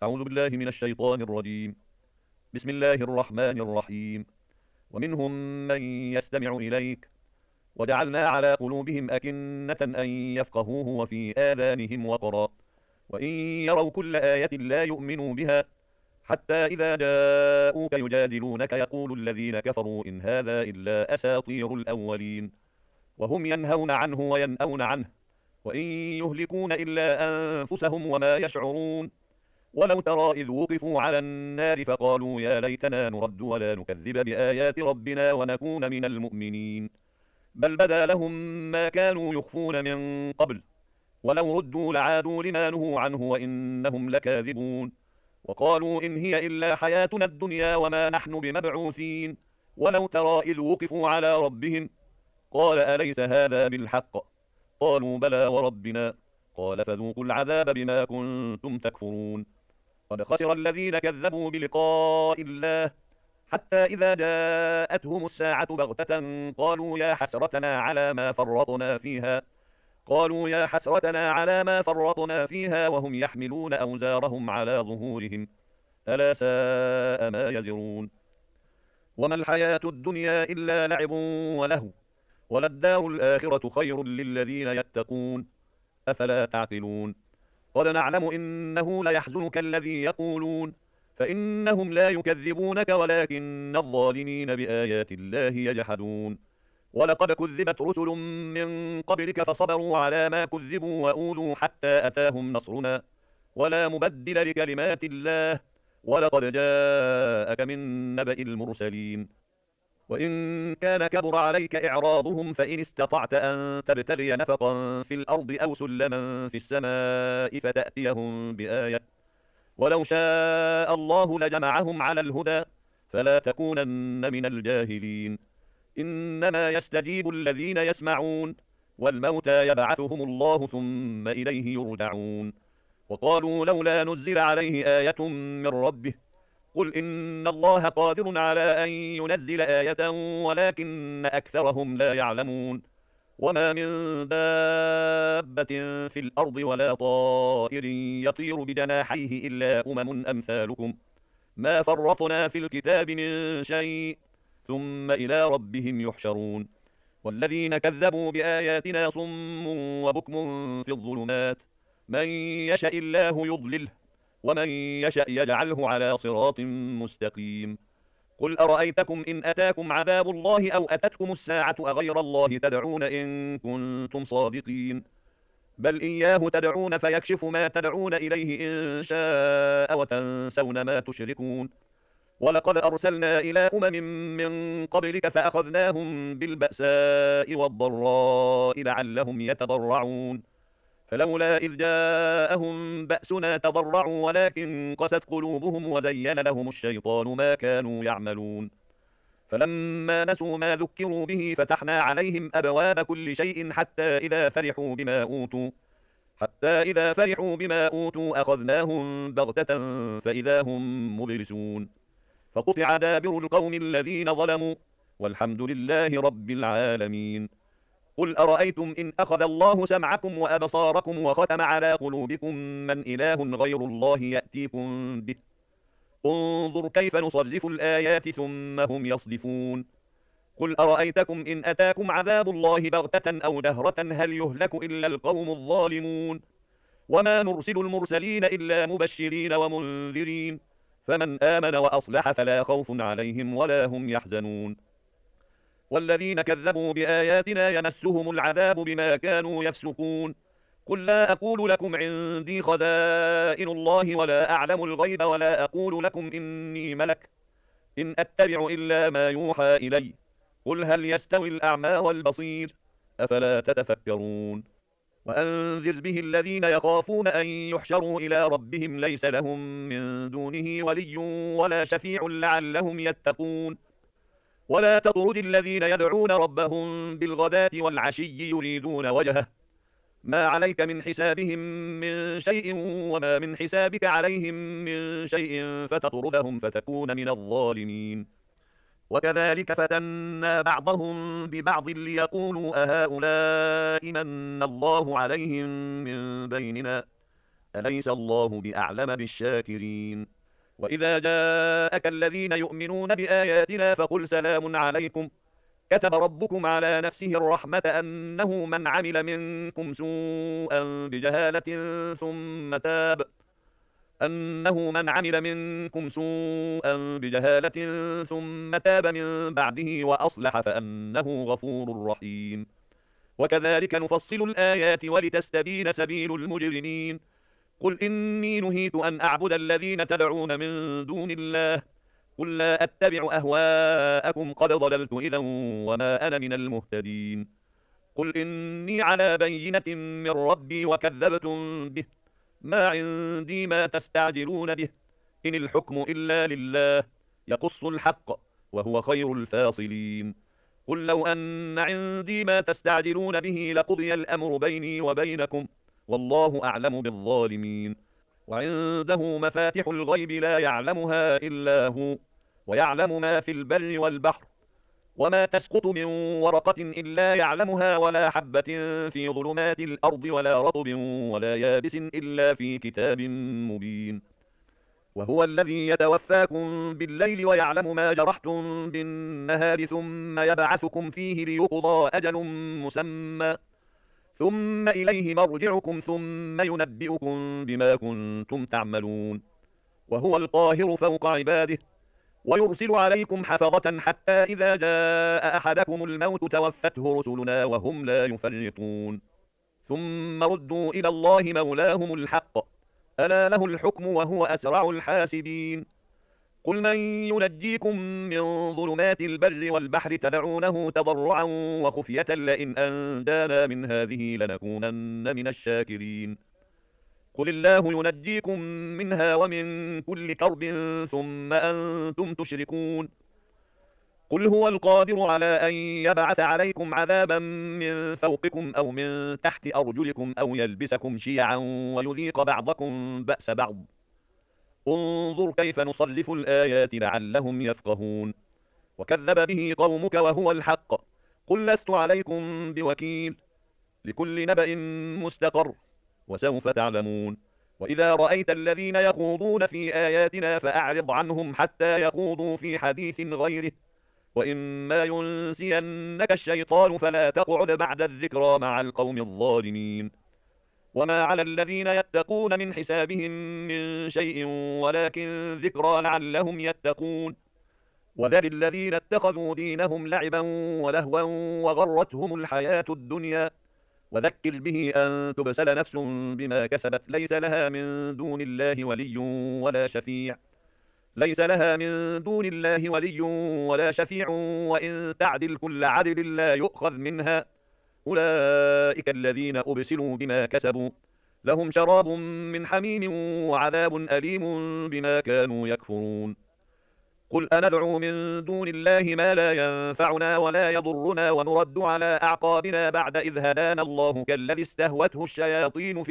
أعوذ بالله من الشيطان الرجيم. بسم الله الرحمن الرحيم. ومنهم من يستمع إليك وجعلنا على قلوبهم أكنة أن يفقهوه وفي آذانهم وقرا وإن يروا كل آية لا يؤمنوا بها حتى إذا جاءوك يجادلونك يقول الذين كفروا إن هذا إلا أساطير الأولين وهم ينهون عنه وينأون عنه وإن يهلكون إلا أنفسهم وما يشعرون. ولو ترى إذ وقفوا على النار فقالوا يا ليتنا نرد ولا نكذب بآيات ربنا ونكون من المؤمنين بل بدا لهم ما كانوا يخفون من قبل ولو ردوا لعادوا لما نهوا عنه وإنهم لكاذبون. وقالوا إن هي إلا حياتنا الدنيا وما نحن بمبعوثين. ولو ترى إذ وقفوا على ربهم قال أليس هذا بالحق قالوا بلى وربنا قال فذوقوا العذاب بما كنتم تكفرون. قد خسر الذين كذبوا بلقاء الله حتى إذا جاءتهم الساعة بغتة قالوا يا حسرتنا على ما فرطنا فيها وهم يحملون أوزارهم على ظهورهم ألا ساء ما يزرون. وما الحياة الدنيا إلا لعب ولهو وللدار الآخرة خير للذين يتقون أفلا تعقلون. قد نعلم إنه ليحزنك الذي يقولون فإنهم لا يكذبونك ولكن الظالمين بآيات الله يجحدون. ولقد كذبت رسل من قبلك فصبروا على ما كذبوا وأوذوا حتى أتاهم نصرنا ولا مبدل لكلمات الله ولقد جاءك من نبأ المرسلين. وإن كان كبر عليك إعراضهم فإن استطعت أن تبتغي نفقا في الأرض أو سلما في السماء فتأتيهم بآية ولو شاء الله لجمعهم على الهدى فلا تكونن من الجاهلين. إنما يستجيب الذين يسمعون والموتى يبعثهم الله ثم إليه يرجعون. وقالوا لولا نزل عليه آية من ربه قل إن الله قادر على أن ينزل آية ولكن أكثرهم لا يعلمون. وما من دابة في الأرض ولا طائر يطير بجناحيه إلا أمثالكم ما فرطنا في الكتاب من شيء ثم إلى ربهم يحشرون. والذين كذبوا بآياتنا صم وبكم في الظلمات من يشاء الله يضلله ومن يشأ يجعله على صراط مستقيم. قل أرأيتكم إن أتاكم عذاب الله أو أتتكم الساعة أغير الله تدعون إن كنتم صادقين بل إياه تدعون فيكشف ما تدعون إليه إن شاء وتنسون ما تشركون. ولقد أرسلنا إلى من قبلك فأخذناهم بالبأساء والضراء لعلهم يتضرعون فلولا إذ جاءهم بأسنا تضرعوا ولكن قست قلوبهم وزين لهم الشيطان ما كانوا يعملون. فلما نسوا ما ذكروا به فتحنا عليهم أبواب كل شيء حتى إذا فرحوا بما أوتوا أخذناهم بغتة فإذا هم مبلسون. فقطع دابر القوم الذين ظلموا والحمد لله رب العالمين. قل أرأيتم إن أخذ الله سمعكم وأبصاركم وختم على قلوبكم من إله غير الله يأتيكم به انظر كيف نصرف الآيات ثم هم يصدفون. قل أرأيتكم إن أتاكم عذاب الله بغتة أو جهرة هل يهلك إلا القوم الظالمون وما نرسل المرسلين إلا مبشرين ومنذرين فمن آمن وأصلح فلا خوف عليهم ولا هم يحزنون. والذين كذبوا بآياتنا يمسهم العذاب بما كانوا يفسقون. قل لا أقول لكم عندي خزائن الله ولا أعلم الغيب ولا أقول لكم إني ملك إن أتبع إلا ما يوحى إلي قل هل يستوي الأعمى والبصير أفلا تتفكرون. وأنذر به الذين يخافون أن يحشروا إلى ربهم ليس لهم من دونه ولي ولا شفيع لعلهم يتقون. ولا تطرد الذين يدعون ربهم بالغداة والعشي يريدون وجهه ما عليك من حسابهم من شيء وما من حسابك عليهم من شيء فتطردهم فتكون من الظالمين. وكذلك فتنا بعضهم ببعض ليقولوا أهؤلاء من الله عليهم من بيننا أليس الله بأعلم بالشاكرين. وإذا جاءك الذين يؤمنون بآياتنا فقل سلام عليكم كتب ربكم على نفسه الرحمة أنه من عمل منكم سوءا بجهالة ثم تاب من بعده وأصلح فأنه غفور رحيم. وكذلك نفصل الآيات ولتستبين سبيل المجرمين. قل إني نهيت أن أعبد الذين تدعون من دون الله قل لا أتبع أهواءكم قد ضللت إذا وما أنا من المهتدين. قل إني على بينة من ربي وكذبتم به ما عندي ما تستعجلون به إن الحكم إلا لله يقص الحق وهو خير الفاصلين. قل لو أن عندي ما تستعجلون به لقضي الأمر بيني وبينكم والله أعلم بالظالمين. وعنده مفاتح الغيب لا يعلمها إلا هو ويعلم ما في البر والبحر وما تسقط من ورقة إلا يعلمها ولا حبة في ظلمات الأرض ولا رطب ولا يابس إلا في كتاب مبين. وهو الذي يتوفاكم بالليل ويعلم ما جرحتم بالنهار ثم يبعثكم فيه ليقضى أجل مسمى ثم إليه مرجعكم ثم ينبئكم بما كنتم تعملون. وهو القاهر فوق عباده ويرسل عليكم حفظة حتى إذا جاء أحدكم الموت توفته رسلنا وهم لا يفرطون. ثم ردوا إلى الله مولاهم الحق ألا له الحكم وهو أسرع الحاسبين. قل من ينجيكم من ظلمات البر والبحر تدعونه تضرعا وخفية لئن أنجانا من هذه لنكونن من الشاكرين. قل الله ينجيكم منها ومن كل كرب ثم أنتم تشركون. قل هو القادر على أن يبعث عليكم عذابا من فوقكم أو من تحت أرجلكم أو يلبسكم شيعا ويذيق بعضكم بأس بعض انظر كيف نصرف الآيات لعلهم يفقهون. وكذب به قومك وهو الحق قل لست عليكم بوكيل لكل نبأ مستقر وسوف تعلمون. وإذا رأيت الذين يخوضون في آياتنا فأعرض عنهم حتى يخوضوا في حديث غيره وإما ينسينك الشيطان فلا تقعد بعد الذكرى مع القوم الظالمين. وما على الذين يتقون من حسابهم من شيء ولكن ذكرى لعلهم يتقون. وذر الذين اتخذوا دينهم لعبا ولهوا وغرتهم الحياة الدنيا وذكر به أن تبسل نفس بما كسبت ليس لها من دون الله ولي ولا شفيع وإن تعدل كل عدل لا يؤخذ منها أولئك الذين أبسلوا بما كسبوا لهم شراب من حميم وعذاب أليم بما كانوا يكفرون. قل أندعو من دون الله ما لا ينفعنا ولا يضرنا ونرد على أعقابنا بعد إذ هدانا الله كالذي استهوته الشياطين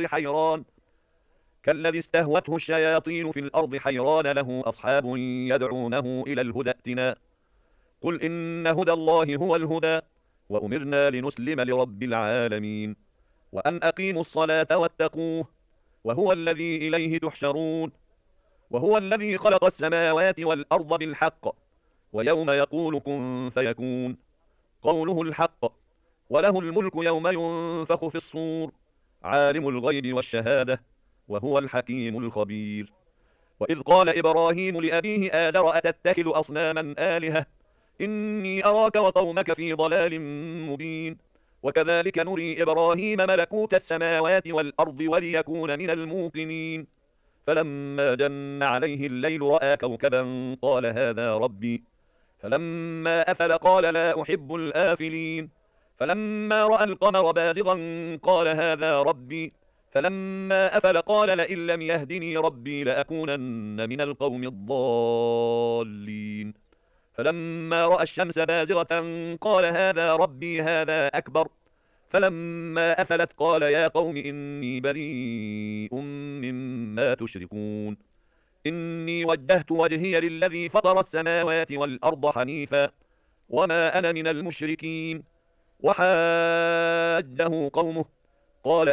في الأرض حيران له أصحاب يدعونه إلى الهدى ائتنا قل إن هدى الله هو الهدى وأمرنا لنسلم لرب العالمين وأن أقيموا الصلاة واتقوه وهو الذي إليه تحشرون. وهو الذي خلق السماوات والأرض بالحق ويوم يقول كن فيكون قوله الحق وله الملك يوم ينفخ في الصور عالم الغيب والشهادة وهو الحكيم الخبير. وإذ قال إبراهيم لأبيه آزر أتتخذ أصناما آلهة إني أراك وقومك في ضلال مبين. وكذلك نري إبراهيم ملكوت السماوات والأرض وليكون من الموقنين فلما جن عليه الليل رأى كوكبا قال هذا ربي فلما أفل قال لا أحب الآفلين فلما رأى القمر بازغا قال هذا ربي فلما أفل قال لئن لم يهدني ربي لأكونن من القوم الضالين فلما رأى الشمس بازغة قال هذا ربي هذا أكبر فلما أفلت قال يا قوم إني بريء مما تشركون إني وجهت وجهي للذي فطر السماوات والأرض حنيفا وما أنا من المشركين. وحاجه قومه قال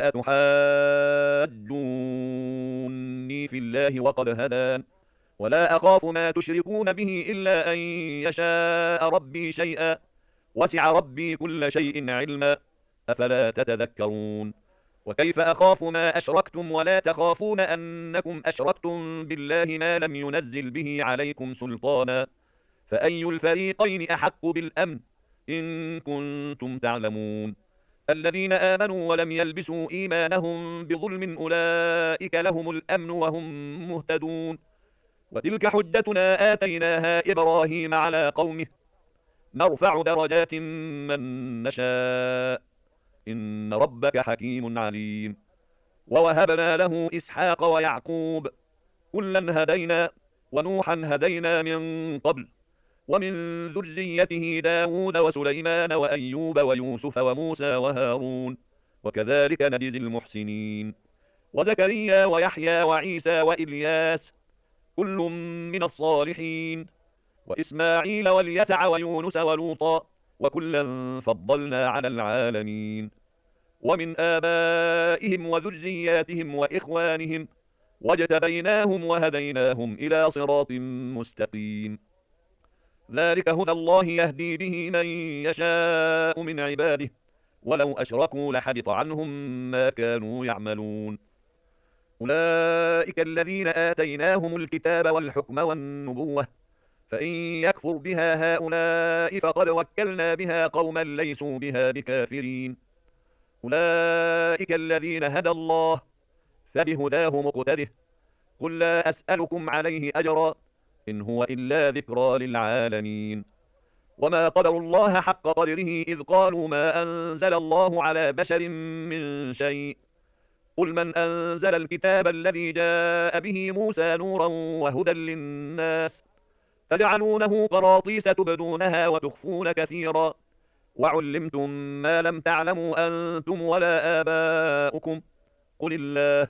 أتحاجوني في الله وقد هدان ولا أخاف ما تشركون به إلا أن يشاء ربي شيئا وسع ربي كل شيء علما أفلا تتذكرون وكيف أخاف ما أشركتم ولا تخافون أنكم أشركتم بالله ما لم ينزل به عليكم سلطانا فأي الفريقين أحق بالأمن إن كنتم تعلمون الذين آمنوا ولم يلبسوا إيمانهم بظلم أولئك لهم الأمن وهم مهتدون وتلك حجتنا آتيناها إبراهيم على قومه نرفع درجات من نشاء إن ربك حكيم عليم ووهبنا له إسحاق ويعقوب كلا هدينا ونوحا هدينا من قبل ومن ذريته داود وسليمان وأيوب ويوسف وموسى وهارون وكذلك نجزي المحسنين وزكريا ويحيى وعيسى وإلياس كل من الصالحين وإسماعيل واليسع ويونس ولوطا وكلا فضلنا على العالمين ومن آبائهم وذرياتهم وإخوانهم واجتبيناهم وهديناهم إلى صراط مستقيم ذلك هدى الله يهدي به من يشاء من عباده ولو أشركوا لحبط عنهم ما كانوا يعملون أولئك الذين آتيناهم الكتاب والحكم والنبوة فإن يكفر بها هؤلاء فقد وكلنا بها قوما ليسوا بها بكافرين أولئك الذين هدى الله فبهداه مقتده قل لا أسألكم عليه أجرا إن هو إلا ذكرى للعالمين وما قدروا الله حق قدره إذ قالوا ما أنزل الله على بشر من شيء قل من أنزل الكتاب الذي جاء به موسى نورا وهدى للناس تجعلونه قراطيس تبدونها وتخفون كثيرا وعلمتم ما لم تعلموا أنتم ولا آباؤكم قل الله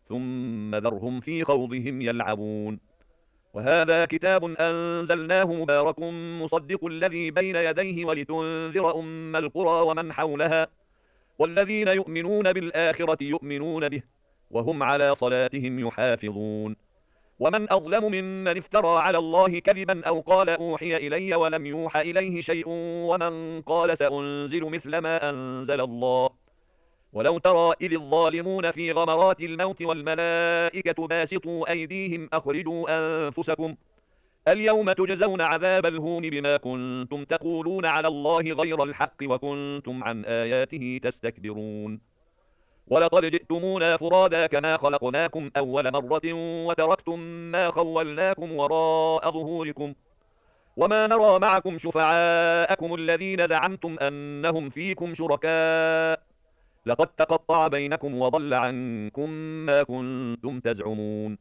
ثم ذرهم في خوضهم يلعبون وهذا كتاب أنزلناه مبارك مصدق الذي بين يديه ولتنذر أم القرى ومن حولها والذين يؤمنون بالآخرة يؤمنون به وهم على صلاتهم يحافظون ومن أظلم ممن افترى على الله كذبا أو قال أوحي إلي ولم يوحى إليه شيء ومن قال سأنزل مثل ما أنزل الله ولو ترى إذ الظالمون في غمرات الموت والملائكة باسطوا أيديهم أخرجوا أنفسكم اليوم تجزون عذاب الهون بما كنتم تقولون على الله غير الحق وكنتم عن آياته تستكبرون ولقد جئتمونا فرادا كما خلقناكم أول مرة وتركتم ما خولناكم وراء ظهوركم وما نرى معكم شفعاءكم الذين زعمتم أنهم فيكم شركاء لقد تقطع بينكم وضل عنكم ما كنتم تزعمون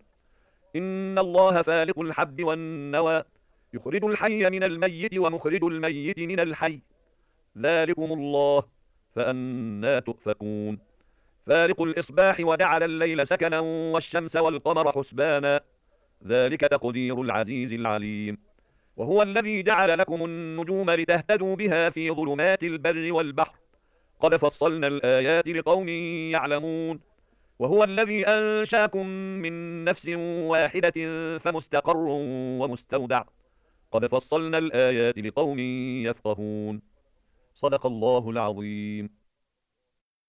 إن الله فالق الحب والنوى يخرج الحي من الميت ومخرج الميت من الحي ذلكم الله فأنى تؤفكون فالق الإصباح وجعل الليل سكنا والشمس والقمر حسبانا ذلك تقدير العزيز العليم وهو الذي جعل لكم النجوم لتهتدوا بها في ظلمات البر والبحر قد فصلنا الآيات لقوم يعلمون وهو الذي أنشاكم من نفس واحدة فمستقر ومستودع قد فصلنا الآيات لقوم يفقهون صدق الله العظيم.